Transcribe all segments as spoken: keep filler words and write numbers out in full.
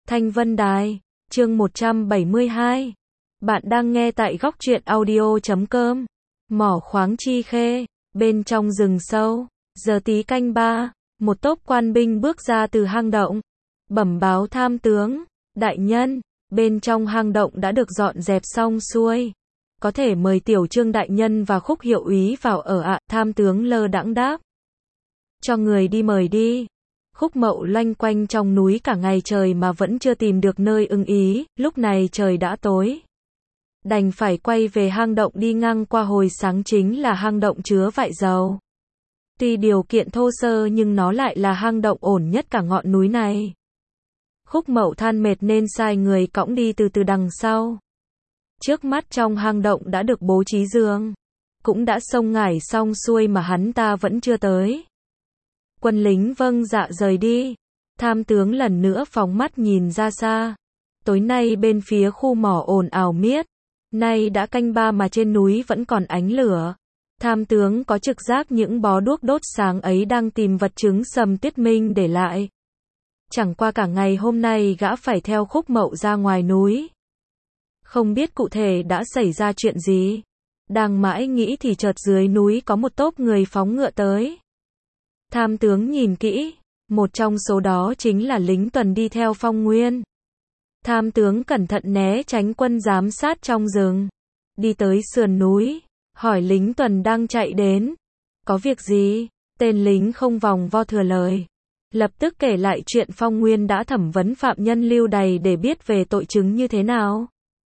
Thanh Vân Đài, chương một trăm bảy mươi hai. Bạn đang nghe tại góc truyện audio chấm com. Mỏ khoáng Chi Khê, bên trong rừng sâu, giờ tí canh ba, một tốp quan binh bước ra từ hang động. Bẩm báo tham tướng, đại nhân, bên trong hang động đã được dọn dẹp xong xuôi. Có thể mời tiểu Trương đại nhân và Khúc hiệu úy vào ở ạ, tham tướng lơ đãng đáp. Cho người đi mời đi. Khúc Mậu loanh quanh trong núi cả ngày trời mà vẫn chưa tìm được nơi ưng ý, lúc này trời đã tối. Đành phải quay về hang động đi ngang qua hồi sáng chính là hang động chứa vại dầu. Tuy điều kiện thô sơ nhưng nó lại là hang động ổn nhất cả ngọn núi này. Khúc Mậu than mệt nên sai người cõng đi từ từ đằng sau. Trước mắt trong hang động đã được bố trí giường, cũng đã xông ngải xong xuôi mà hắn ta vẫn chưa tới. Quân lính vâng dạ rời đi. Tham tướng lần nữa phóng mắt nhìn ra xa. Tối nay bên phía khu mỏ ồn ào miết. Nay đã canh ba mà trên núi vẫn còn ánh lửa. Tham tướng có trực giác những bó đuốc đốt sáng ấy đang tìm vật chứng Sầm Tuyết Minh để lại. Chẳng qua cả ngày hôm nay gã phải theo Khúc Mậu ra ngoài núi. Không biết cụ thể đã xảy ra chuyện gì. Đang mãi nghĩ thì chợt dưới núi có một tốp người phóng ngựa tới. Tham tướng nhìn kỹ, một trong số đó chính là lính tuần đi theo Phong Nguyên. Tham tướng cẩn thận né tránh quân giám sát trong rừng, đi tới sườn núi, hỏi lính tuần đang chạy đến. Có việc gì? Tên lính không vòng vo thừa lời. Lập tức kể lại chuyện Phong Nguyên đã thẩm vấn phạm nhân Lưu Đày để biết về tội chứng như thế nào.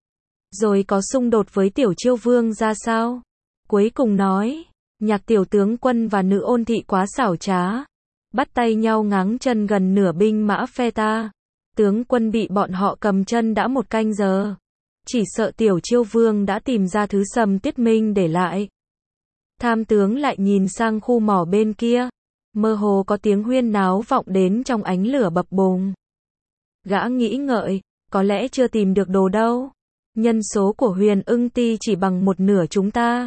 Rồi có xung đột với Tiểu Chiêu Vương ra sao. Cuối cùng nói, Nhạc tiểu tướng quân và nữ ôn thị quá xảo trá. Bắt tay nhau ngáng chân gần nửa binh mã phe ta. Tướng quân bị bọn họ cầm chân đã một canh giờ. Chỉ sợ Tiểu Chiêu Vương đã tìm ra thứ Sầm Tuyết Minh để lại. Tham tướng lại nhìn sang khu mỏ bên kia. Mơ hồ có tiếng huyên náo vọng đến trong ánh lửa bập bùng. Gã nghĩ ngợi, có lẽ chưa tìm được đồ đâu. Nhân số của Huyền Ưng Ti chỉ bằng một nửa chúng ta.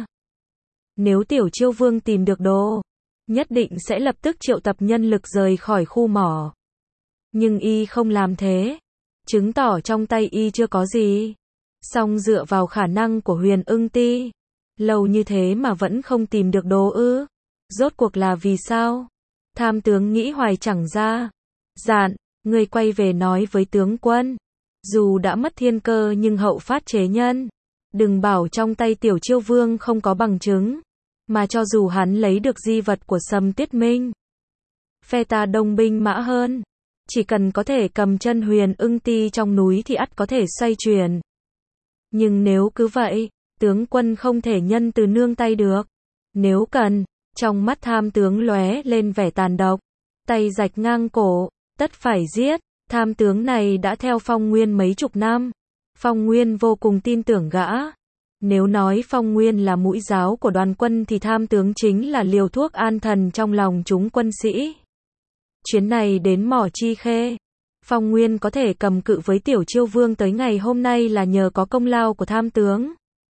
Nếu Tiểu Chiêu Vương tìm được đồ, nhất định sẽ lập tức triệu tập nhân lực rời khỏi khu mỏ. Nhưng y không làm thế, chứng tỏ trong tay y chưa có gì. Song dựa vào khả năng của Huyền Ưng Ti, lâu như thế mà vẫn không tìm được đồ ư? Rốt cuộc là vì sao? Tham tướng nghĩ hoài chẳng ra. Dạn, người quay về nói với tướng quân. Dù đã mất thiên cơ nhưng hậu phát chế nhân. Đừng bảo trong tay Tiểu Chiêu Vương không có bằng chứng. Mà cho dù hắn lấy được di vật của Sầm Tuyết Minh, phe ta đông binh mã hơn. Chỉ cần có thể cầm chân Huyền Ưng Ti trong núi thì ắt có thể xoay chuyển. Nhưng nếu cứ vậy, tướng quân không thể nhân từ nương tay được. Nếu cần, trong mắt tham tướng lóe lên vẻ tàn độc. Tay rạch ngang cổ, tất phải giết. Tham tướng này đã theo Phong Nguyên mấy chục năm. Phong Nguyên vô cùng tin tưởng gã. Nếu nói Phong Nguyên là mũi giáo của đoàn quân thì tham tướng chính là liều thuốc an thần trong lòng chúng quân sĩ. Chuyến này đến mỏ Chi Khê, Phong Nguyên có thể cầm cự với Tiểu Chiêu Vương tới ngày hôm nay là nhờ có công lao của tham tướng.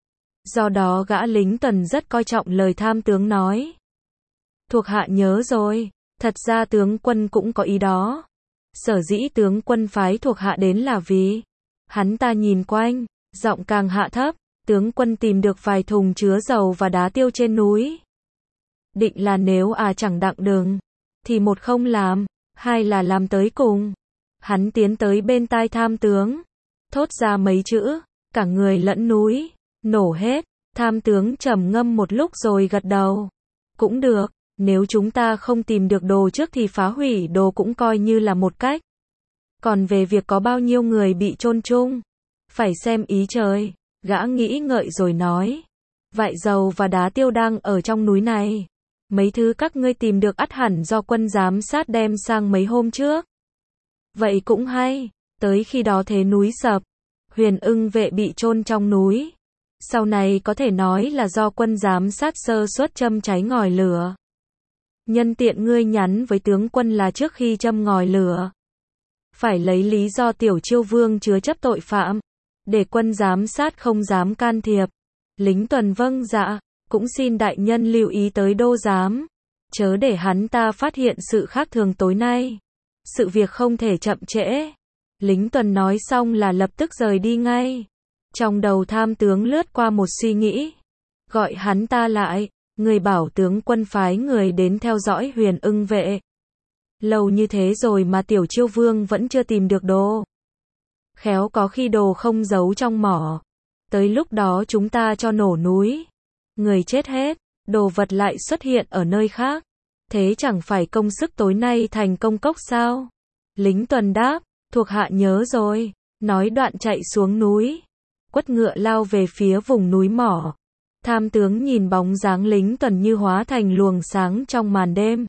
Do đó gã lính tuần rất coi trọng lời tham tướng nói. Thuộc hạ nhớ rồi, thật ra tướng quân cũng có ý đó. Sở dĩ tướng quân phái thuộc hạ đến là vì, hắn ta nhìn quanh, giọng càng hạ thấp. Tướng quân tìm được vài thùng chứa dầu và đá tiêu trên núi. Định là nếu à chẳng đặng đừng, thì một không làm, hai là làm tới cùng. Hắn tiến tới bên tai tham tướng, thốt ra mấy chữ, cả người lẫn núi, nổ hết. Tham tướng trầm ngâm một lúc rồi gật đầu. Cũng được, nếu chúng ta không tìm được đồ trước thì phá hủy đồ cũng coi như là một cách. Còn về việc có bao nhiêu người bị chôn chung, phải xem ý trời. Gã nghĩ ngợi rồi nói, vại dầu và đá tiêu đang ở trong núi này. Mấy thứ các ngươi tìm được ắt hẳn do quân giám sát đem sang mấy hôm trước. Vậy cũng hay, tới khi đó thế núi sập, Huyền Ưng vệ bị chôn trong núi. Sau này có thể nói là do quân giám sát sơ suất châm cháy ngòi lửa. Nhân tiện ngươi nhắn với tướng quân là trước khi châm ngòi lửa, phải lấy lý do Tiểu Chiêu Vương chứa chấp tội phạm. Để quân giám sát không dám can thiệp. Lính tuần vâng dạ, cũng xin đại nhân lưu ý tới đô giám. Chớ để hắn ta phát hiện sự khác thường tối nay. Sự việc không thể chậm trễ. Lính tuần nói xong là lập tức rời đi ngay. Trong đầu tham tướng lướt qua một suy nghĩ. Gọi hắn ta lại, người bảo tướng quân phái người đến theo dõi Huyền Ưng vệ. Lâu như thế rồi mà Tiểu Chiêu Vương vẫn chưa tìm được đồ. Khéo có khi đồ không giấu trong mỏ. Tới lúc đó chúng ta cho nổ núi. Người chết hết, đồ vật lại xuất hiện ở nơi khác. Thế chẳng phải công sức tối nay thành công cốc sao? Lính tuần đáp, thuộc hạ nhớ rồi. Nói đoạn chạy xuống núi. Quất ngựa lao về phía vùng núi mỏ. Tham tướng nhìn bóng dáng lính tuần như hóa thành luồng sáng trong màn đêm.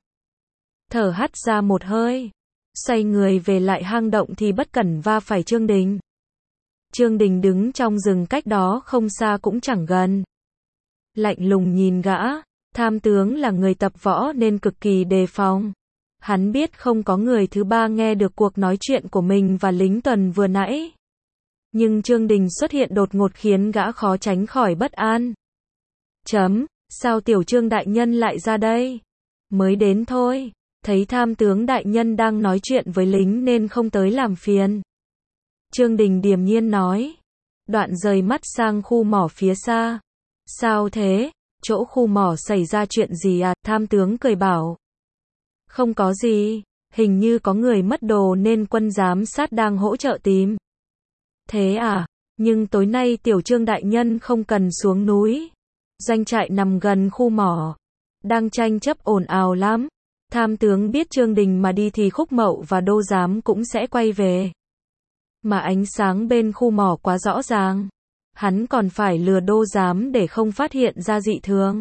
Thở hắt ra một hơi. Xoay người về lại hang động thì bất cẩn va phải Trương Đình. Trương Đình đứng trong rừng cách đó không xa cũng chẳng gần. Lạnh lùng nhìn gã. Tham tướng là người tập võ nên cực kỳ đề phòng. Hắn biết không có người thứ ba nghe được cuộc nói chuyện của mình và lính tuần vừa nãy. Nhưng Trương Đình xuất hiện đột ngột khiến gã khó tránh khỏi bất an. Chấm, sao Tiểu Trương đại nhân lại ra đây? Mới đến thôi, thấy tham tướng đại nhân đang nói chuyện với lính nên không tới làm phiền. Trương Đình điềm nhiên nói. Đoạn rời mắt sang khu mỏ phía xa. Sao thế? Chỗ khu mỏ xảy ra chuyện gì à? Tham tướng cười bảo. Không có gì, hình như có người mất đồ nên quân giám sát đang hỗ trợ tìm. Thế à, nhưng tối nay Tiểu Trương đại nhân không cần xuống núi. Doanh trại nằm gần khu mỏ. Đang tranh chấp ồn ào lắm. Tham tướng biết Trương Đình mà đi thì Khúc Mậu và Đô Giám cũng sẽ quay về. Mà ánh sáng bên khu mỏ quá rõ ràng. Hắn còn phải lừa Đô Giám để không phát hiện ra dị thường.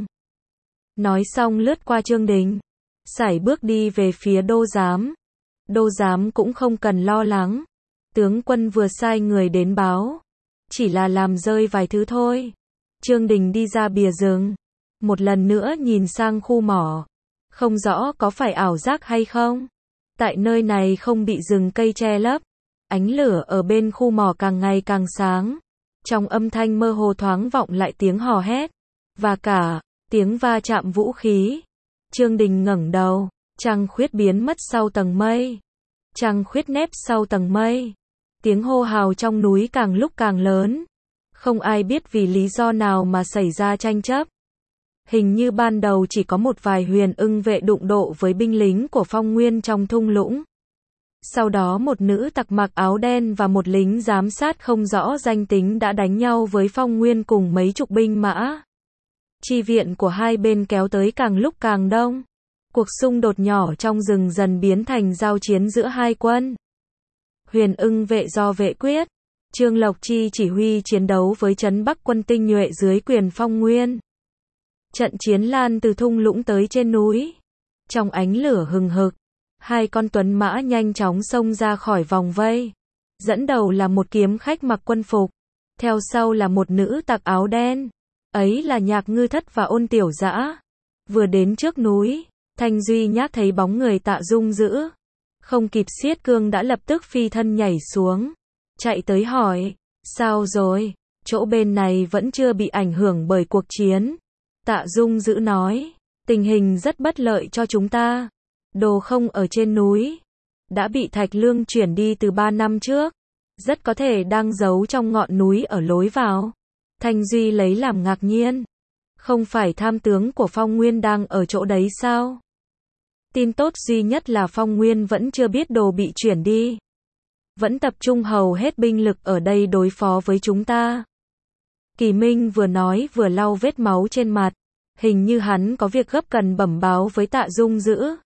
Nói xong lướt qua Trương Đình. Sải bước đi về phía Đô Giám. Đô Giám cũng không cần lo lắng. Tướng quân vừa sai người đến báo. Chỉ là làm rơi vài thứ thôi. Trương Đình đi ra bìa rừng. Một lần nữa nhìn sang khu mỏ. Không rõ có phải ảo giác hay không. Tại nơi này không bị rừng cây che lấp. Ánh lửa ở bên khu mỏ càng ngày càng sáng. Trong âm thanh mơ hồ thoáng vọng lại tiếng hò hét. Và cả, tiếng va chạm vũ khí. Trương Đình ngẩng đầu. Trăng khuyết biến mất sau tầng mây. Trăng khuyết nép sau tầng mây. Tiếng hô hào trong núi càng lúc càng lớn. Không ai biết vì lý do nào mà xảy ra tranh chấp. Hình như ban đầu chỉ có một vài Huyền Ưng vệ đụng độ với binh lính của Phong Nguyên trong thung lũng. Sau đó một nữ tặc mặc áo đen và một lính giám sát không rõ danh tính đã đánh nhau với Phong Nguyên cùng mấy chục binh mã. Chi viện của hai bên kéo tới càng lúc càng đông. Cuộc xung đột nhỏ trong rừng dần biến thành giao chiến giữa hai quân. Huyền Ưng vệ do Vệ Quyết, Trương Lộc Chi chỉ huy chiến đấu với trấn Bắc quân tinh nhuệ dưới quyền Phong Nguyên. Trận chiến lan từ thung lũng tới trên núi. Trong ánh lửa hừng hực, hai con tuấn mã nhanh chóng xông ra khỏi vòng vây. Dẫn đầu là một kiếm khách mặc quân phục, theo sau là một nữ tặc áo đen. Ấy là Nhạc Ngư Thất và Ôn Tiểu Dã. Vừa đến trước núi, Thanh Duy Nhác thấy bóng người Tạ Dung Dữ. Không kịp siết cương đã lập tức phi thân nhảy xuống. Chạy tới hỏi, sao rồi, chỗ bên này vẫn chưa bị ảnh hưởng bởi cuộc chiến. Tạ Dung Dữ nói, tình hình rất bất lợi cho chúng ta. Đồ không ở trên núi. Đã bị Thạch Lương chuyển đi từ ba năm trước. Rất có thể đang giấu trong ngọn núi ở lối vào. Thanh Duy lấy làm ngạc nhiên. Không phải tham tướng của Phong Nguyên đang ở chỗ đấy sao? Tin tốt duy nhất là Phong Nguyên vẫn chưa biết đồ bị chuyển đi. Vẫn tập trung hầu hết binh lực ở đây đối phó với chúng ta. Kỳ Minh vừa nói vừa lau vết máu trên mặt. Hình như hắn có việc gấp cần bẩm báo với Tạ Dung Dữ.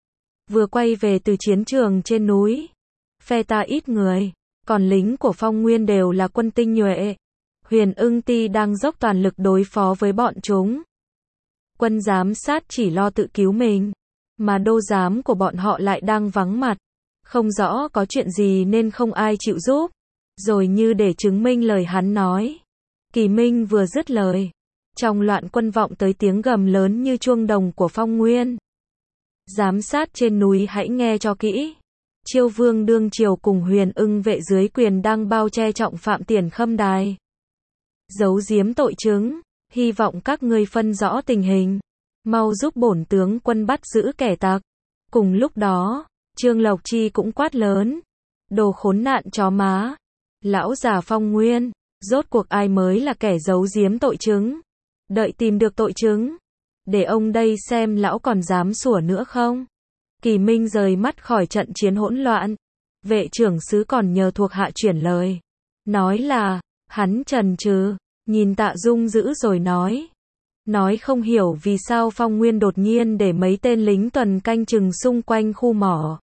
Vừa quay về từ chiến trường trên núi. Phe ta ít người. Còn lính của Phong Nguyên đều là quân tinh nhuệ. Huyền Ưng Ti đang dốc toàn lực đối phó với bọn chúng. Quân giám sát chỉ lo tự cứu mình. Mà đô giám của bọn họ lại đang vắng mặt. Không rõ có chuyện gì nên không ai chịu giúp. Rồi như để chứng minh lời hắn nói. Kỳ Minh vừa dứt lời. Trong loạn quân vọng tới tiếng gầm lớn như chuông đồng của Phong Nguyên. Giám sát trên núi hãy nghe cho kỹ. Chiêu Vương đương triều cùng Huyền Ưng vệ dưới quyền đang bao che trọng phạm Tiền Khâm Đài. Giấu giếm tội chứng. Hy vọng các ngươi phân rõ tình hình. Mau giúp bổn tướng quân bắt giữ kẻ tặc. Cùng lúc đó, Trương Lộc Chi cũng quát lớn. Đồ khốn nạn chó má. Lão già Phong Nguyên, rốt cuộc ai mới là kẻ giấu giếm tội chứng? Đợi tìm được tội chứng, để ông đây xem lão còn dám sủa nữa không? Kỳ Minh rời mắt khỏi trận chiến hỗn loạn. Vệ trưởng sứ còn nhờ thuộc hạ chuyển lời. Nói là, hắn chần chừ, nhìn Tạ Dung dữ rồi nói. Nói không hiểu vì sao Phong Nguyên đột nhiên để mấy tên lính tuần canh chừng xung quanh khu mỏ.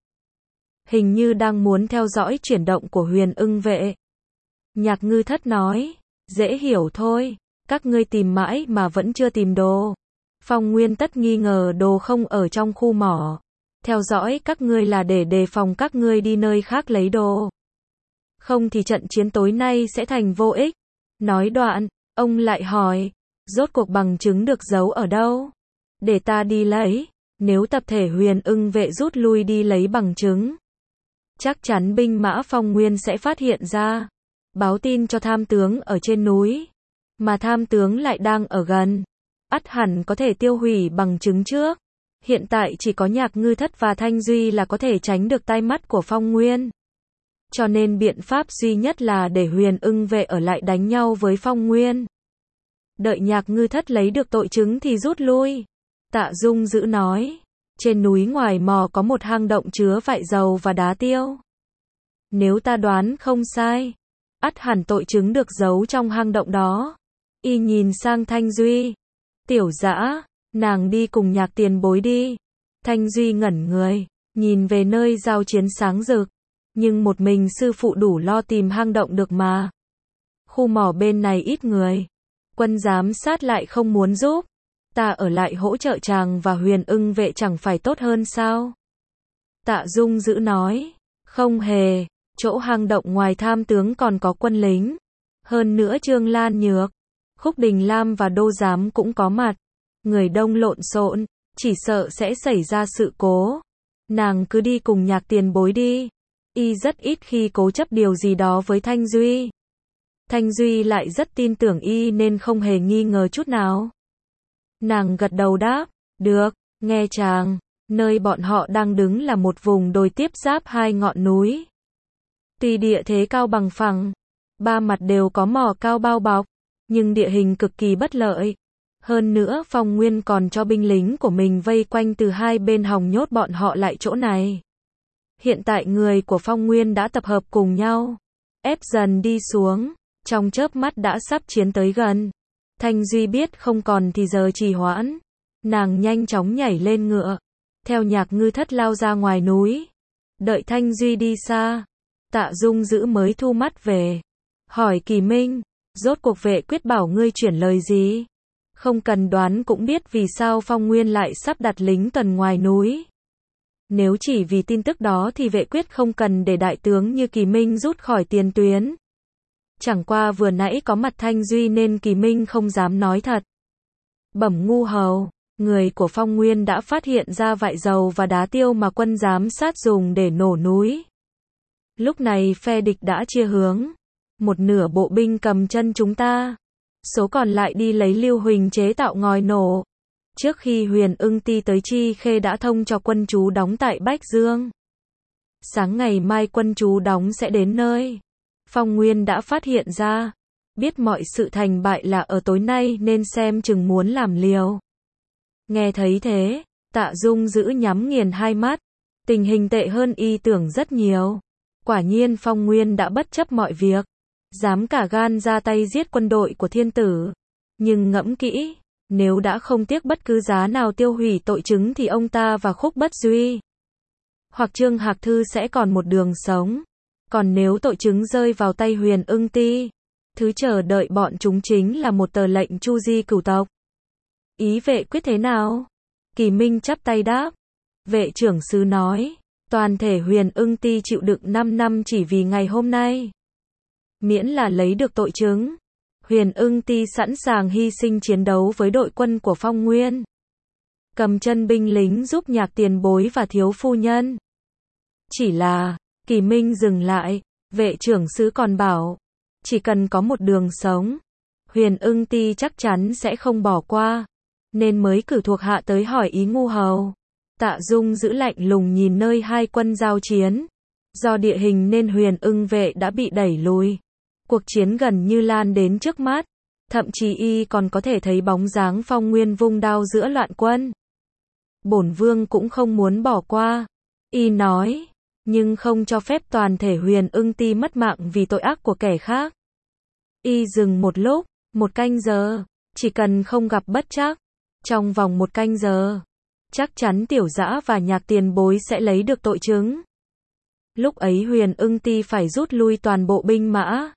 Hình như đang muốn theo dõi chuyển động của Huyền Ưng vệ. Nhạc Ngư Thất nói, dễ hiểu thôi, các ngươi tìm mãi mà vẫn chưa tìm đồ. Phong Nguyên tất nghi ngờ đồ không ở trong khu mỏ. Theo dõi các ngươi là để đề phòng các ngươi đi nơi khác lấy đồ. Không thì trận chiến tối nay sẽ thành vô ích. Nói đoạn, ông lại hỏi, rốt cuộc bằng chứng được giấu ở đâu? Để ta đi lấy. Nếu tập thể Huyền Ưng vệ rút lui đi lấy bằng chứng, chắc chắn binh mã Phong Nguyên sẽ phát hiện ra. Báo tin cho tham tướng ở trên núi. Mà tham tướng lại đang ở gần. Ắt hẳn có thể tiêu hủy bằng chứng trước. Hiện tại chỉ có Nhạc Ngư Thất và Thanh Duy là có thể tránh được tai mắt của Phong Nguyên. Cho nên biện pháp duy nhất là để Huyền Ưng vệ ở lại đánh nhau với Phong Nguyên. Đợi Nhạc Ngư Thất lấy được tội chứng thì rút lui. Tạ Dung dữ nói. Trên núi ngoài mò có một hang động chứa vại dầu và đá tiêu. Nếu ta đoán không sai, ắt hẳn tội chứng được giấu trong hang động đó. Y nhìn sang Thanh Duy. Tiểu Dã, nàng đi cùng Nhạc tiền bối đi. Thanh Duy ngẩn người, nhìn về nơi giao chiến sáng rực. Nhưng một mình sư phụ đủ lo tìm hang động được mà. Khu mỏ bên này ít người. Quân giám sát lại không muốn giúp. Ta ở lại hỗ trợ chàng và Huyền Ưng vệ chẳng phải tốt hơn sao? Tạ Dung dữ nói. Không hề, chỗ hang động ngoài tham tướng còn có quân lính. Hơn nữa Trương Lan Nhược, Khúc Đình Lam và Đô Giám cũng có mặt. Người đông lộn xộn, chỉ sợ sẽ xảy ra sự cố. Nàng cứ đi cùng Nhạc tiền bối đi. Y rất ít khi cố chấp điều gì đó với Thanh Duy. Thanh Duy lại rất tin tưởng Y nên không hề nghi ngờ chút nào. Nàng gật đầu đáp, được, nghe chàng. Nơi bọn họ đang đứng là một vùng đồi tiếp giáp hai ngọn núi. Tuy địa thế cao bằng phẳng, ba mặt đều có mỏ cao bao bọc, nhưng địa hình cực kỳ bất lợi. Hơn nữa Phong Nguyên còn cho binh lính của mình vây quanh từ hai bên hòng nhốt bọn họ lại chỗ này. Hiện tại người của Phong Nguyên đã tập hợp cùng nhau, ép dần đi xuống, trong chớp mắt đã sắp chiến tới gần. Thanh Duy biết không còn thì giờ trì hoãn. Nàng nhanh chóng nhảy lên ngựa, theo Nhạc Ngư Thất lao ra ngoài núi. Đợi Thanh Duy đi xa, Tạ Dung dữ mới thu mắt về. Hỏi Kỳ Minh, rốt cuộc vệ quyết bảo ngươi chuyển lời gì? Không cần đoán cũng biết vì sao Phong Nguyên lại sắp đặt lính tuần ngoài núi. Nếu chỉ vì tin tức đó thì vệ quyết không cần để đại tướng như Kỳ Minh rút khỏi tiền tuyến. Chẳng qua vừa nãy có mặt Thanh Duy nên Kỳ Minh không dám nói thật. Bẩm ngu hầu, người của Phong Nguyên đã phát hiện ra vại dầu và đá tiêu mà quân giám sát dùng để nổ núi. Lúc này phe địch đã chia hướng. Một nửa bộ binh cầm chân chúng ta. Số còn lại đi lấy Lưu Huỳnh chế tạo ngòi nổ. Trước khi Huyền Ưng ti tới Chi Khê đã thông cho quân chú đóng tại Bách Dương. Sáng ngày mai quân chú đóng sẽ đến nơi. Phong Nguyên đã phát hiện ra. Biết mọi sự thành bại là ở tối nay nên xem chừng muốn làm liều. Nghe thấy thế, Tạ Dung dữ nhắm nghiền hai mắt. Tình hình tệ hơn y tưởng rất nhiều. Quả nhiên Phong Nguyên đã bất chấp mọi việc. Dám cả gan ra tay giết quân đội của thiên tử. Nhưng ngẫm kỹ, nếu đã không tiếc bất cứ giá nào tiêu hủy tội chứng thì ông ta và Khúc Bất Duy hoặc Trương Hạc Thư sẽ còn một đường sống. Còn nếu tội chứng rơi vào tay Huyền Ưng ti, thứ chờ đợi bọn chúng chính là một tờ lệnh chu di cửu tộc. Ý vệ quyết thế nào? Kỳ Minh chắp tay đáp. Vệ trưởng sứ nói, toàn thể Huyền Ưng ti chịu đựng năm năm chỉ vì ngày hôm nay. Miễn là lấy được tội chứng, Huyền Ưng ti sẵn sàng hy sinh chiến đấu với đội quân của Phong Nguyên. Cầm chân binh lính giúp Nhạc tiền bối và thiếu phu nhân. Chỉ là, Kỳ Minh dừng lại, vệ trưởng sứ còn bảo, chỉ cần có một đường sống, Huyền Ưng ti chắc chắn sẽ không bỏ qua, nên mới cử thuộc hạ tới hỏi ý ngu hầu. Tạ Dung giữ lạnh lùng nhìn nơi hai quân giao chiến. Do địa hình nên Huyền Ưng vệ đã bị đẩy lùi. Cuộc chiến gần như lan đến trước mắt, thậm chí y còn có thể thấy bóng dáng Phong Nguyên vung đao giữa loạn quân. Bổn vương cũng không muốn bỏ qua, y nói, nhưng không cho phép toàn thể Huyền Ưng ti mất mạng vì tội ác của kẻ khác. Y dừng một lúc, một canh giờ, chỉ cần không gặp bất trắc, trong vòng một canh giờ, chắc chắn Tiểu Dã và Nhạc Tiền Bối sẽ lấy được tội chứng. Lúc ấy Huyền Ưng ti phải rút lui toàn bộ binh mã.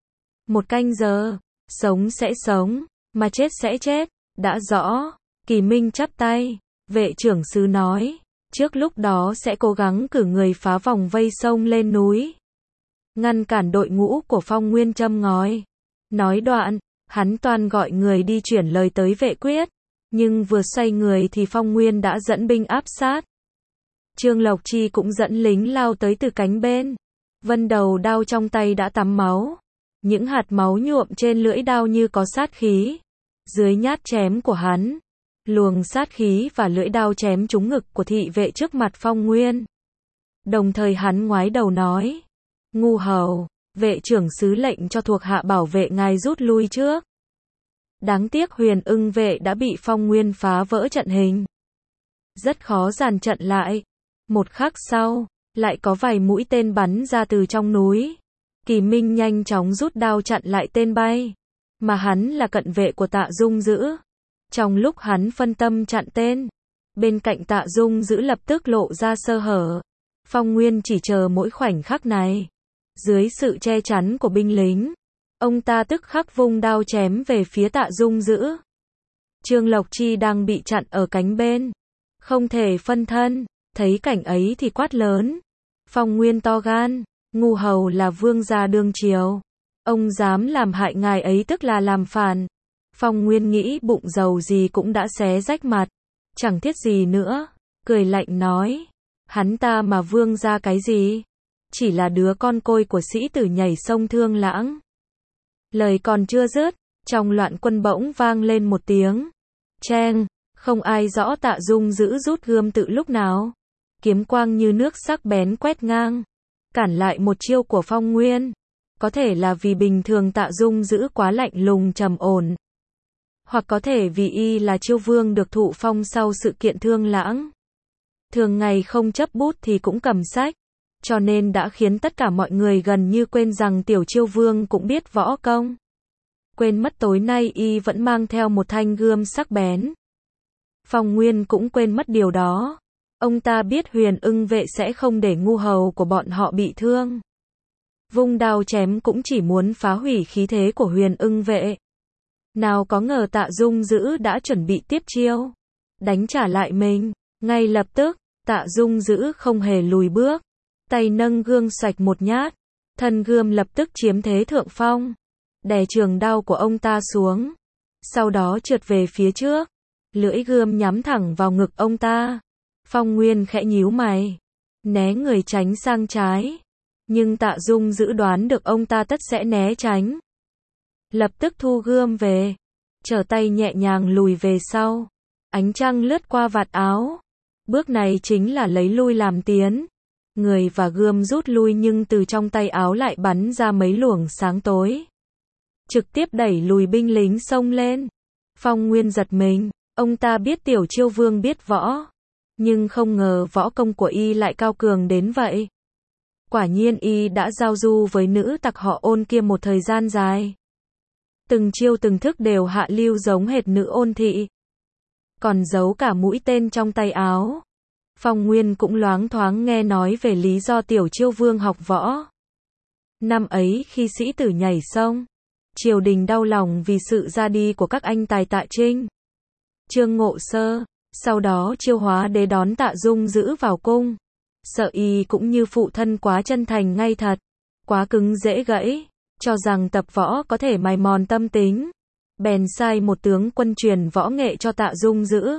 Một canh giờ, sống sẽ sống, mà chết sẽ chết, đã rõ. Kỳ Minh chắp tay, vệ trưởng sứ nói, trước lúc đó sẽ cố gắng cử người phá vòng vây sông lên núi, ngăn cản đội ngũ của Phong Nguyên châm ngòi. Nói đoạn, hắn toàn gọi người đi chuyển lời tới vệ quyết, nhưng vừa xoay người thì Phong Nguyên đã dẫn binh áp sát. Trương Lộc Chi cũng dẫn lính lao tới từ cánh bên. Vân đầu đao trong tay đã tắm máu. Những hạt máu nhuộm trên lưỡi đao như có sát khí. Dưới nhát chém của hắn, luồng sát khí và lưỡi đao chém trúng ngực của thị vệ trước mặt Phong Nguyên. Đồng thời hắn ngoái đầu nói, ngu hầu, vệ trưởng sứ lệnh cho thuộc hạ bảo vệ ngài rút lui trước. Đáng tiếc Huyền Ưng vệ đã bị Phong Nguyên phá vỡ trận hình. Rất khó dàn trận lại. Một khắc sau, lại có vài mũi tên bắn ra từ trong núi. Kỳ Minh nhanh chóng rút đao chặn lại tên bay. Mà hắn là cận vệ của Tạ Dung Dữ. Trong lúc hắn phân tâm chặn tên, bên cạnh Tạ Dung Dữ lập tức lộ ra sơ hở. Phong Nguyên chỉ chờ mỗi khoảnh khắc này. Dưới sự che chắn của binh lính, ông ta tức khắc vung đao chém về phía Tạ Dung Dữ. Trương Lộc Chi đang bị chặn ở cánh bên, không thể phân thân, thấy cảnh ấy thì quát lớn. Phong Nguyên to gan, ngu hầu là vương gia đương triều, ông dám làm hại ngài ấy tức là làm phản. Phong Nguyên nghĩ bụng giàu gì cũng đã xé rách mặt, chẳng thiết gì nữa, cười lạnh nói, hắn ta mà vương gia cái gì? Chỉ là đứa con côi của sĩ tử nhảy sông Thương Lãng. Lời còn chưa dứt, trong loạn quân bỗng vang lên một tiếng cheng, không ai rõ Tạ Dung Dữ rút gươm tự lúc nào. Kiếm quang như nước sắc bén quét ngang, cản lại một chiêu của Phong Nguyên. Có thể là vì bình thường Tạ Dung Dữ quá lạnh lùng trầm ổn, hoặc có thể vì y là chiêu vương được thụ phong sau sự kiện Thương Lãng. Thường ngày không chấp bút thì cũng cầm sách, cho nên đã khiến tất cả mọi người gần như quên rằng tiểu chiêu vương cũng biết võ công. Quên mất tối nay y vẫn mang theo một thanh gươm sắc bén. Phong Nguyên cũng quên mất điều đó. Ông ta biết Huyền Ưng vệ sẽ không để ngu hầu của bọn họ bị thương. Vung đao chém cũng chỉ muốn phá hủy khí thế của Huyền Ưng vệ. Nào có ngờ Tạ Dung Dữ đã chuẩn bị tiếp chiêu, đánh trả lại mình. Ngay lập tức, Tạ Dung Dữ không hề lùi bước, tay nâng gương xoạch một nhát, thân gươm lập tức chiếm thế thượng phong, đè trường đao của ông ta xuống, sau đó trượt về phía trước, lưỡi gươm nhắm thẳng vào ngực ông ta. Phong Nguyên khẽ nhíu mày, né người tránh sang trái, nhưng Tạ Dung Dữ đoán được ông ta tất sẽ né tránh, lập tức thu gươm về, trở tay nhẹ nhàng lùi về sau, ánh trăng lướt qua vạt áo. Bước này chính là lấy lui làm tiến. Người và gươm rút lui nhưng từ trong tay áo lại bắn ra mấy luồng sáng tối, trực tiếp đẩy lùi binh lính xông lên. Phong Nguyên giật mình, ông ta biết tiểu chiêu vương biết võ, nhưng không ngờ võ công của y lại cao cường đến vậy. Quả nhiên y đã giao du với nữ tặc họ Ôn kia một thời gian dài. Từng chiêu từng thức đều hạ lưu giống hệt nữ Ôn thị. Còn giấu cả mũi tên trong tay áo. Phong Nguyên cũng loáng thoáng nghe nói về lý do tiểu chiêu vương học võ. Năm ấy khi sĩ tử nhảy sông, triều đình đau lòng vì sự ra đi của các anh tài Tạ Trinh, Trương Ngộ Sơ, sau đó Chiêu Hóa Đế đón Tạ Dung Dữ vào cung. Sợ y cũng như phụ thân quá chân thành ngay thật, quá cứng dễ gãy, cho rằng tập võ có thể mài mòn tâm tính. Bèn sai một tướng quân truyền võ nghệ cho Tạ Dung Dữ.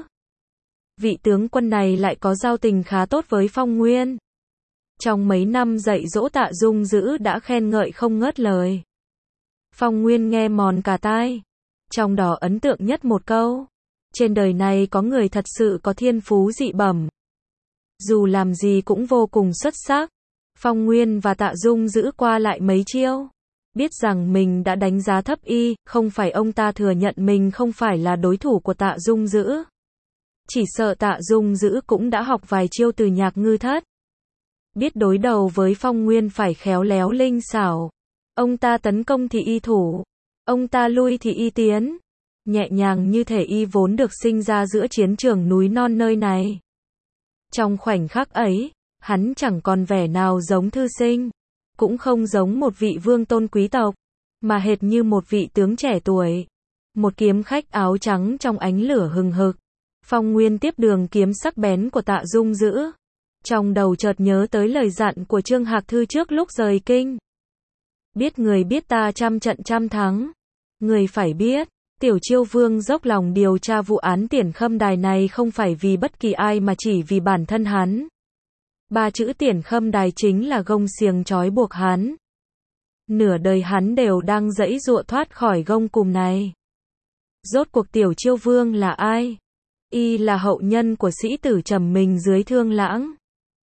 Vị tướng quân này lại có giao tình khá tốt với Phong Nguyên. Trong mấy năm dạy dỗ Tạ Dung Dữ đã khen ngợi không ngớt lời. Phong Nguyên nghe mòn cả tai. Trong đó ấn tượng nhất một câu: trên đời này có người thật sự có thiên phú dị bẩm, dù làm gì cũng vô cùng xuất sắc. Phong Nguyên và Tạ Dung giữ qua lại mấy chiêu. Biết rằng mình đã đánh giá thấp y, không phải ông ta thừa nhận mình không phải là đối thủ của Tạ Dung giữ. Chỉ sợ Tạ Dung giữ cũng đã học vài chiêu từ Nhạc Ngư Thất. Biết đối đầu với Phong Nguyên phải khéo léo linh xảo. Ông ta tấn công thì y thủ. Ông ta lui thì y tiến. Nhẹ nhàng như thể y vốn được sinh ra giữa chiến trường núi non nơi này. Trong khoảnh khắc ấy, hắn chẳng còn vẻ nào giống thư sinh. Cũng không giống một vị vương tôn quý tộc. Mà hệt như một vị tướng trẻ tuổi. Một kiếm khách áo trắng trong ánh lửa hừng hực. Phong Nguyên tiếp đường kiếm sắc bén của Tạ Dung giữ. Trong đầu chợt nhớ tới lời dặn của Trương Hạc Thư trước lúc rời kinh. Biết người biết ta trăm trận trăm thắng. Người phải biết, Tiểu Chiêu Vương dốc lòng điều tra vụ án Tiền Khâm Đài này không phải vì bất kỳ ai mà chỉ vì bản thân hắn. Ba chữ Tiền Khâm Đài chính là gông xiềng trói buộc hắn. Nửa đời hắn đều đang giãy giụa thoát khỏi gông cùm này. Rốt cuộc Tiểu Chiêu Vương là ai? Y là hậu nhân của sĩ tử trầm mình dưới Thương Lãng.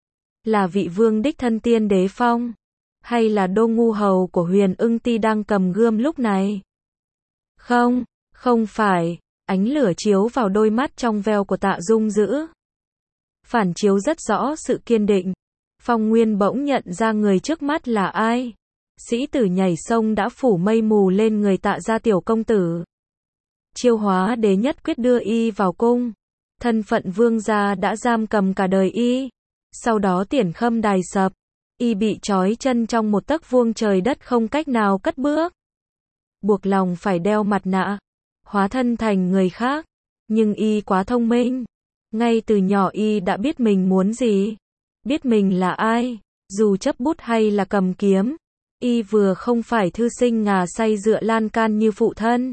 Là vị vương đích thân Tiên Đế Phong. Hay là đô ngu hầu của Huyền Ưng Ti đang cầm gươm lúc này? Không, không phải. Ánh lửa chiếu vào đôi mắt trong veo của Tạ Dung giữ. Phản chiếu rất rõ sự kiên định. Phong Nguyên bỗng nhận ra người trước mắt là ai. Sĩ tử nhảy sông đã phủ mây mù lên người Tạ gia tiểu công tử. Chiêu Hóa Đế nhất quyết đưa y vào cung. Thân phận vương gia đã giam cầm cả đời y. Sau đó Tiền Khâm Đài sập. Y bị trói chân trong một tấc vuông trời đất không cách nào cất bước. Buộc lòng phải đeo mặt nạ. Hóa thân thành người khác. Nhưng y quá thông minh. Ngay từ nhỏ y đã biết mình muốn gì. Biết mình là ai. Dù chấp bút hay là cầm kiếm. Y vừa không phải thư sinh ngà say dựa lan can như phụ thân.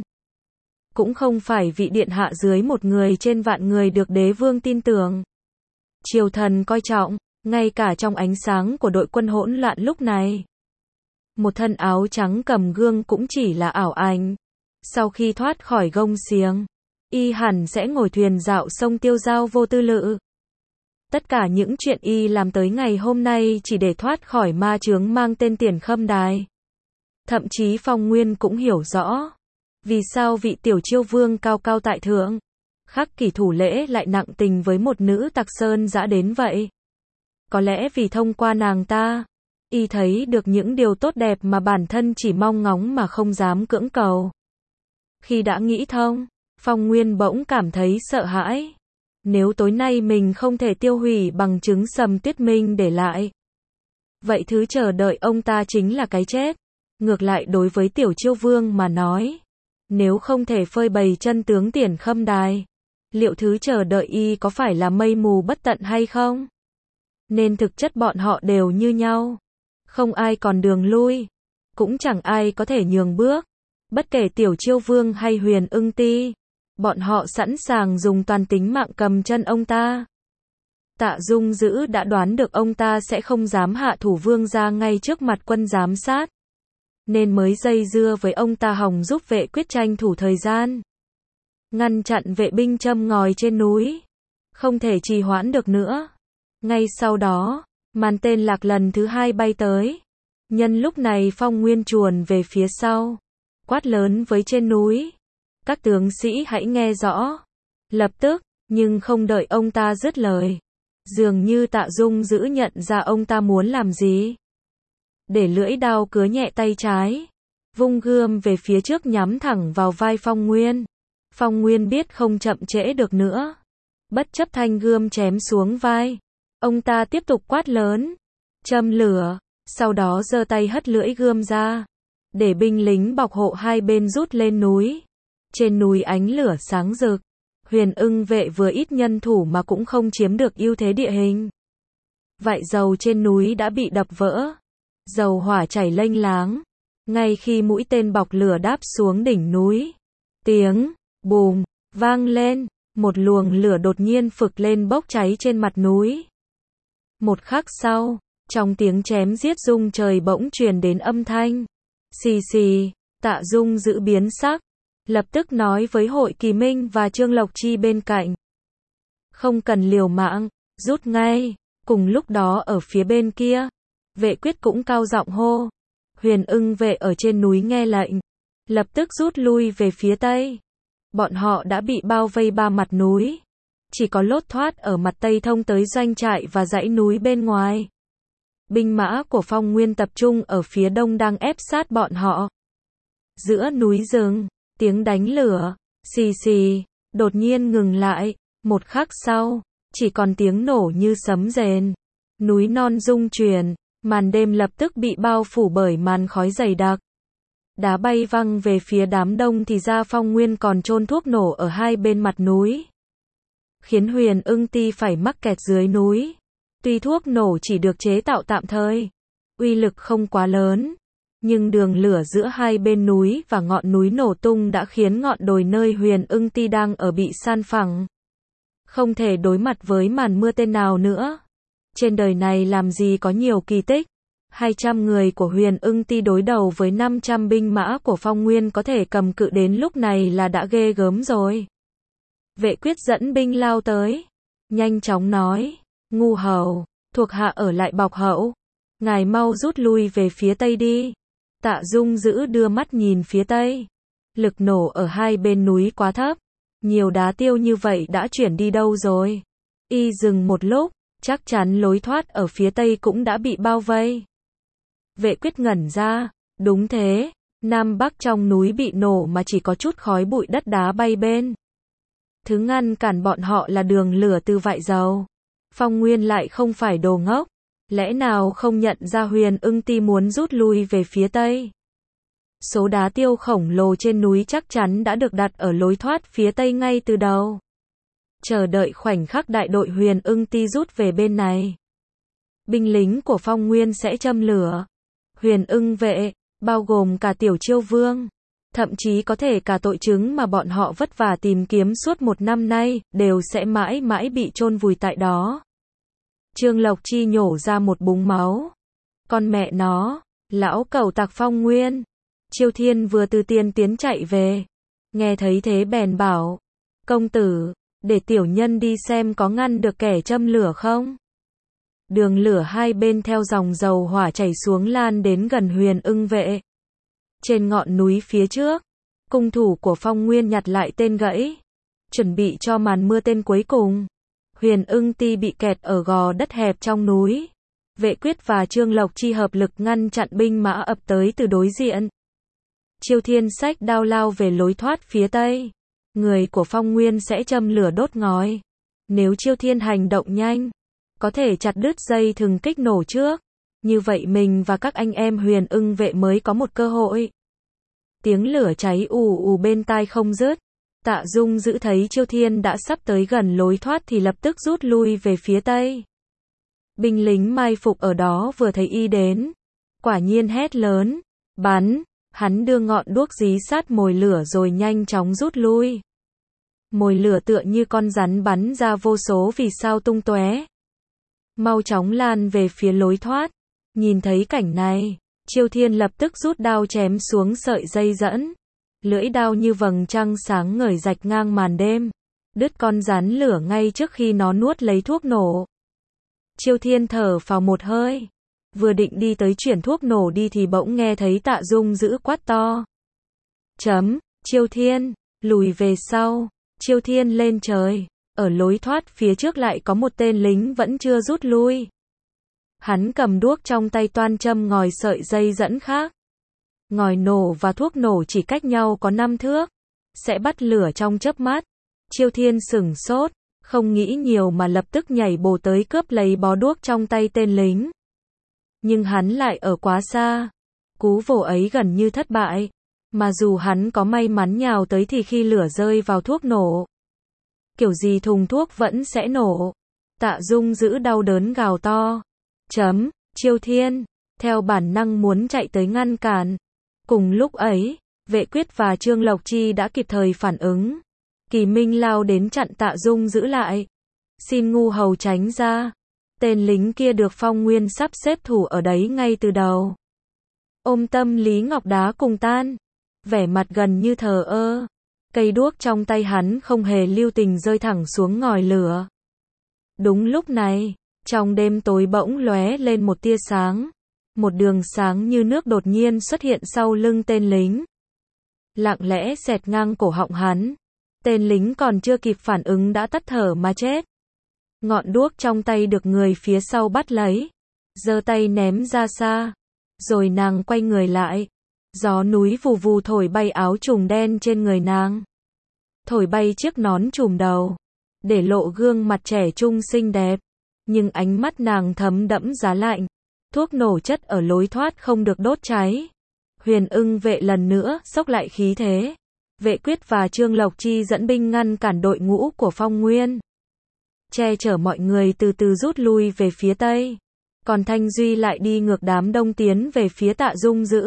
Cũng không phải vị điện hạ dưới một người trên vạn người được đế vương tin tưởng. Triều thần coi trọng, ngay cả trong ánh sáng của đội quân hỗn loạn lúc này. Một thân áo trắng cầm gương cũng chỉ là ảo ảnh. Sau khi thoát khỏi gông xiềng, y hẳn sẽ ngồi thuyền dạo sông tiêu dao vô tư lự. Tất cả những chuyện y làm tới ngày hôm nay chỉ để thoát khỏi ma chướng mang tên Tiền Khâm Đài. Thậm chí Phong Nguyên cũng hiểu rõ. Vì sao vị Tiểu Chiêu Vương cao cao tại thượng, Khắc Kỷ Thủ Lễ lại nặng tình với một nữ tặc sơn dã đến vậy? Có lẽ vì thông qua nàng ta, y thấy được những điều tốt đẹp mà bản thân chỉ mong ngóng mà không dám cưỡng cầu. Khi đã nghĩ thông, Phong Nguyên bỗng cảm thấy sợ hãi. Nếu tối nay mình không thể tiêu hủy bằng chứng Sầm Tuyết Minh để lại, vậy thứ chờ đợi ông ta chính là cái chết. Ngược lại đối với Tiểu Chiêu Vương mà nói, nếu không thể phơi bày chân tướng Tiền Khâm Đài, liệu thứ chờ đợi y có phải là mây mù bất tận hay không? Nên thực chất bọn họ đều như nhau. Không ai còn đường lui. Cũng chẳng ai có thể nhường bước. Bất kể Tiểu Chiêu Vương hay Huyền Ưng Ti, bọn họ sẵn sàng dùng toàn tính mạng cầm chân ông ta. Tạ Dung giữ đã đoán được ông ta sẽ không dám hạ thủ vương gia ngay trước mặt quân giám sát. Nên mới dây dưa với ông ta hòng giúp vệ quyết tranh thủ thời gian. Ngăn chặn vệ binh châm ngòi trên núi. Không thể trì hoãn được nữa. Ngay sau đó, màn tên lạc lần thứ hai bay tới. Nhân lúc này Phong Nguyên chuồn về phía sau. Quát lớn với trên núi. Các tướng sĩ hãy nghe rõ. Lập tức, nhưng không đợi ông ta dứt lời. Dường như Tạ Dung giữ nhận ra ông ta muốn làm gì. Để lưỡi đao cứa nhẹ tay trái. Vung gươm về phía trước nhắm thẳng vào vai Phong Nguyên. Phong Nguyên biết không chậm trễ được nữa. Bất chấp thanh gươm chém xuống vai. Ông ta tiếp tục quát lớn. Châm lửa. Sau đó giơ tay hất lưỡi gươm ra. Để binh lính bọc hộ hai bên rút lên núi. Trên núi ánh lửa sáng rực. Huyền Ưng vệ vừa ít nhân thủ mà cũng không chiếm được ưu thế địa hình. Vại dầu trên núi đã bị đập vỡ. Dầu hỏa chảy lênh láng. Ngay khi mũi tên bọc lửa đáp xuống đỉnh núi. Tiếng bùm vang lên. Một luồng lửa đột nhiên phực lên bốc cháy trên mặt núi. Một khắc sau, trong tiếng chém giết rung trời bỗng truyền đến âm thanh. Xì xì, Tạ Dung giữ biến sắc. Lập tức nói với Hội Kỳ Minh và Trương Lộc Chi bên cạnh. Không cần liều mạng, rút ngay. Cùng lúc đó ở phía bên kia, Vệ Quyết cũng cao giọng hô. Huyền Ưng vệ ở trên núi nghe lệnh, lập tức rút lui về phía tây. Bọn họ đã bị bao vây ba mặt núi, chỉ có lối thoát ở mặt tây thông tới doanh trại và dãy núi bên ngoài. Binh mã của Phong Nguyên tập trung ở phía đông đang ép sát bọn họ. Giữa núi rừng, tiếng đánh lửa, xì xì, đột nhiên ngừng lại, một khắc sau, chỉ còn tiếng nổ như sấm rền. Núi non rung chuyển, màn đêm lập tức bị bao phủ bởi màn khói dày đặc. Đá bay văng về phía đám đông thì ra Phong Nguyên còn chôn thuốc nổ ở hai bên mặt núi, khiến Huyền Ưng Ti phải mắc kẹt dưới núi. Tuy thuốc nổ chỉ được chế tạo tạm thời, uy lực không quá lớn, nhưng đường lửa giữa hai bên núi và ngọn núi nổ tung đã khiến ngọn đồi nơi Huyền Ưng Ti đang ở bị san phẳng. Không thể đối mặt với màn mưa tên nào nữa. Trên đời này làm gì có nhiều kỳ tích. hai trăm người của Huyền Ưng Ti đối đầu với năm trăm binh mã của Phong Nguyên có thể cầm cự đến lúc này là đã ghê gớm rồi. Vệ Quyết dẫn binh lao tới, nhanh chóng nói, ngu hầu, thuộc hạ ở lại bọc hậu, ngài mau rút lui về phía tây đi. Tạ Dung Dữ đưa mắt nhìn phía tây, lực nổ ở hai bên núi quá thấp, nhiều đá tiêu như vậy đã chuyển đi đâu rồi. Y dừng một lúc, chắc chắn lối thoát ở phía tây cũng đã bị bao vây. Vệ Quyết ngẩn ra, đúng thế, nam bắc trong núi bị nổ mà chỉ có chút khói bụi đất đá bay bên. Thứ ngăn cản bọn họ là đường lửa từ vại dầu. Phong Nguyên lại không phải đồ ngốc, lẽ nào không nhận ra Huyền Ưng Ti muốn rút lui về phía tây. Số đá tiêu khổng lồ trên núi chắc chắn đã được đặt ở lối thoát phía tây ngay từ đầu, chờ đợi khoảnh khắc đại đội Huyền Ưng Ti rút về bên này. Binh lính của Phong Nguyên sẽ châm lửa. Huyền Ưng vệ, bao gồm cả Tiểu Chiêu Vương, thậm chí có thể cả tội chứng mà bọn họ vất vả tìm kiếm suốt một năm nay, đều sẽ mãi mãi bị chôn vùi tại đó. Trương Lộc Chi nhổ ra một búng máu. Con mẹ nó, lão cẩu tặc Phong Nguyên. Chiêu Thiên vừa từ tiên tiến chạy về, nghe thấy thế bèn bảo, công tử, để tiểu nhân đi xem có ngăn được kẻ châm lửa không. Đường lửa hai bên theo dòng dầu hỏa chảy xuống lan đến gần Huyền Ưng vệ. Trên ngọn núi phía trước, cung thủ của Phong Nguyên nhặt lại tên gãy, chuẩn bị cho màn mưa tên cuối cùng. Huyền Ưng Ti bị kẹt ở gò đất hẹp trong núi. Vệ Quyết và Trương Lộc Chi hợp lực ngăn chặn binh mã ập tới từ đối diện. Chiêu Thiên xách đao lao về lối thoát phía tây. Người của Phong Nguyên sẽ châm lửa đốt ngói. Nếu Chiêu Thiên hành động nhanh, có thể chặt đứt dây thừng kích nổ trước. Như vậy mình và các anh em Huyền Ưng vệ mới có một cơ hội. Tiếng lửa cháy ù ù bên tai không dứt. Tạ Dung Dữ thấy Chiêu Thiên đã sắp tới gần lối thoát thì lập tức rút lui về phía tây. Binh lính mai phục ở đó vừa thấy y đến, quả nhiên hét lớn, bắn, hắn đưa ngọn đuốc dí sát mồi lửa rồi nhanh chóng rút lui. Mồi lửa tựa như con rắn bắn ra vô số vì sao tung tóe, mau chóng lan về phía lối thoát. Nhìn thấy cảnh này, Chiêu Thiên lập tức rút đao chém xuống sợi dây dẫn. Lưỡi đao như vầng trăng sáng ngời rạch ngang màn đêm, đứt con rắn lửa ngay trước khi nó nuốt lấy thuốc nổ. Chiêu Thiên thở phào một hơi, vừa định đi tới chuyển thuốc nổ đi thì bỗng nghe thấy Tạ Dung Dữ quát to. Chấm, Chiêu Thiên, lùi về sau. Chiêu Thiên lên trời, ở lối thoát phía trước lại có một tên lính vẫn chưa rút lui. Hắn cầm đuốc trong tay toan châm ngòi sợi dây dẫn khác. Ngòi nổ và thuốc nổ chỉ cách nhau có năm thước, sẽ bắt lửa trong chớp mắt. Chiêu Thiên sửng sốt, không nghĩ nhiều mà lập tức nhảy bổ tới cướp lấy bó đuốc trong tay tên lính. Nhưng hắn lại ở quá xa, cú vồ ấy gần như thất bại, mà dù hắn có may mắn nhào tới thì khi lửa rơi vào thuốc nổ, kiểu gì thùng thuốc vẫn sẽ nổ. Tạ Dung Dữ đau đớn gào to. Chấm, Chiêu Thiên, theo bản năng muốn chạy tới ngăn cản. Cùng lúc ấy, Vệ Quyết và Trương Lộc Chi đã kịp thời phản ứng. Kỳ Minh lao đến chặn Tạ Dung Dữ lại. Xin ngu hầu tránh ra. Tên lính kia được Phong Nguyên sắp xếp thủ ở đấy ngay từ đầu. Ôm tâm Lý Ngọc Đá cùng tan, vẻ mặt gần như thờ ơ. Cây đuốc trong tay hắn không hề lưu tình rơi thẳng xuống ngòi lửa. Đúng lúc này, trong đêm tối bỗng lóe lên một tia sáng. một đường sáng như nước đột nhiên xuất hiện sau lưng tên lính. Lặng lẽ xẹt ngang cổ họng hắn. Tên lính còn chưa kịp phản ứng đã tắt thở mà chết. Ngọn đuốc trong tay được người phía sau bắt lấy, giơ tay ném ra xa. Rồi nàng quay người lại. Gió núi vù vù thổi bay áo trùm đen trên người nàng. Thổi bay chiếc nón trùm đầu, để lộ gương mặt trẻ trung xinh đẹp. Nhưng ánh mắt nàng thấm đẫm giá lạnh. Thuốc nổ chất ở lối thoát không được đốt cháy. Huyền Ưng vệ lần nữa xốc lại khí thế. Vệ Quyết và Trương Lộc Chi dẫn binh ngăn cản đội ngũ của Phong Nguyên. Che chở mọi người từ từ rút lui về phía tây. Còn Thanh Duy lại đi ngược đám đông tiến về phía Tạ Dung Dữ.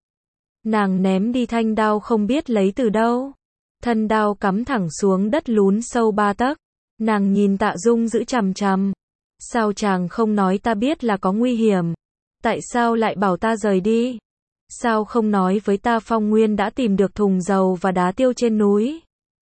Nàng ném đi thanh đao không biết lấy từ đâu. Thân đao cắm thẳng xuống đất lún sâu ba tấc. Nàng nhìn Tạ Dung Dữ chằm chằm. Sao chàng không nói ta biết là có nguy hiểm? Tại sao lại bảo ta rời đi? Sao không nói với ta Phong Nguyên đã tìm được thùng dầu và đá tiêu trên núi?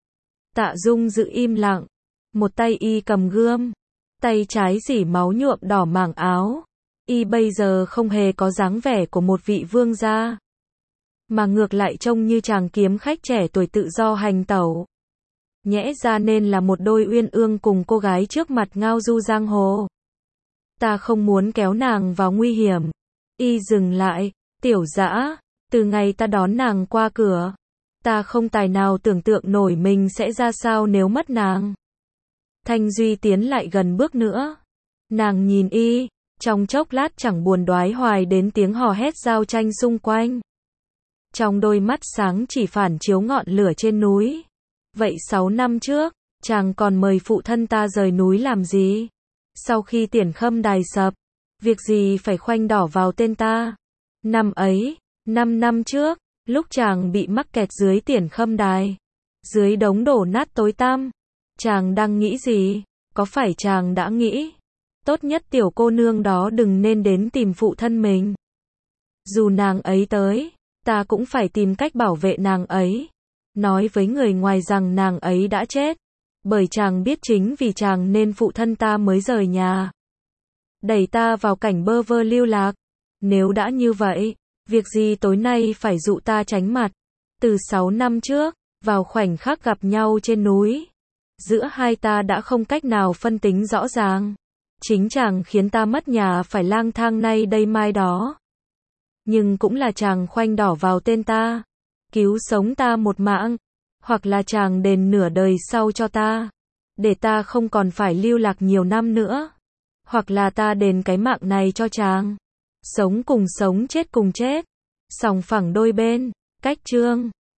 Tạ Dung Dữ im lặng. Một tay y cầm gươm. Tay trái rỉ máu nhuộm đỏ mảng áo. Y bây giờ không hề có dáng vẻ của một vị vương gia. Mà ngược lại trông như chàng kiếm khách trẻ tuổi tự do hành tẩu. Nhẽ ra nên là một đôi uyên ương cùng cô gái trước mặt ngao du giang hồ. Ta không muốn kéo nàng vào nguy hiểm. Y dừng lại. Tiểu Dã, từ ngày ta đón nàng qua cửa, ta không tài nào tưởng tượng nổi mình sẽ ra sao nếu mất nàng. Thanh Duy tiến lại gần bước nữa. Nàng nhìn y, trong chốc lát chẳng buồn đoái hoài đến tiếng hò hét giao tranh xung quanh. Trong đôi mắt sáng chỉ phản chiếu ngọn lửa trên núi. Vậy sáu năm trước, chàng còn mời phụ thân ta rời núi làm gì? Sau khi Tiền Khâm đài sập, việc gì phải khoanh đỏ vào tên ta? Năm ấy, năm năm trước, lúc chàng bị mắc kẹt dưới Tiền Khâm đài, dưới đống đổ nát tối tăm, chàng đang nghĩ gì? Có phải chàng đã nghĩ, tốt nhất tiểu cô nương đó đừng nên đến tìm phụ thân mình. Dù nàng ấy tới, ta cũng phải tìm cách bảo vệ nàng ấy. Nói với người ngoài rằng nàng ấy đã chết, bởi chàng biết chính vì chàng nên phụ thân ta mới rời nhà, đẩy ta vào cảnh bơ vơ lưu lạc. Nếu đã như vậy, việc gì tối nay phải dụ ta tránh mặt? Từ sáu năm trước, vào khoảnh khắc gặp nhau trên núi, giữa hai ta đã không cách nào phân tính rõ ràng. Chính chàng khiến ta mất nhà phải lang thang nay đây mai đó. Nhưng cũng là chàng khoanh đỏ vào tên ta, cứu sống ta một mạng, hoặc là chàng đền nửa đời sau cho ta, để ta không còn phải lưu lạc nhiều năm nữa, hoặc là ta đền cái mạng này cho chàng. Sống cùng sống chết cùng chết, sòng phẳng đôi bên, cách chương.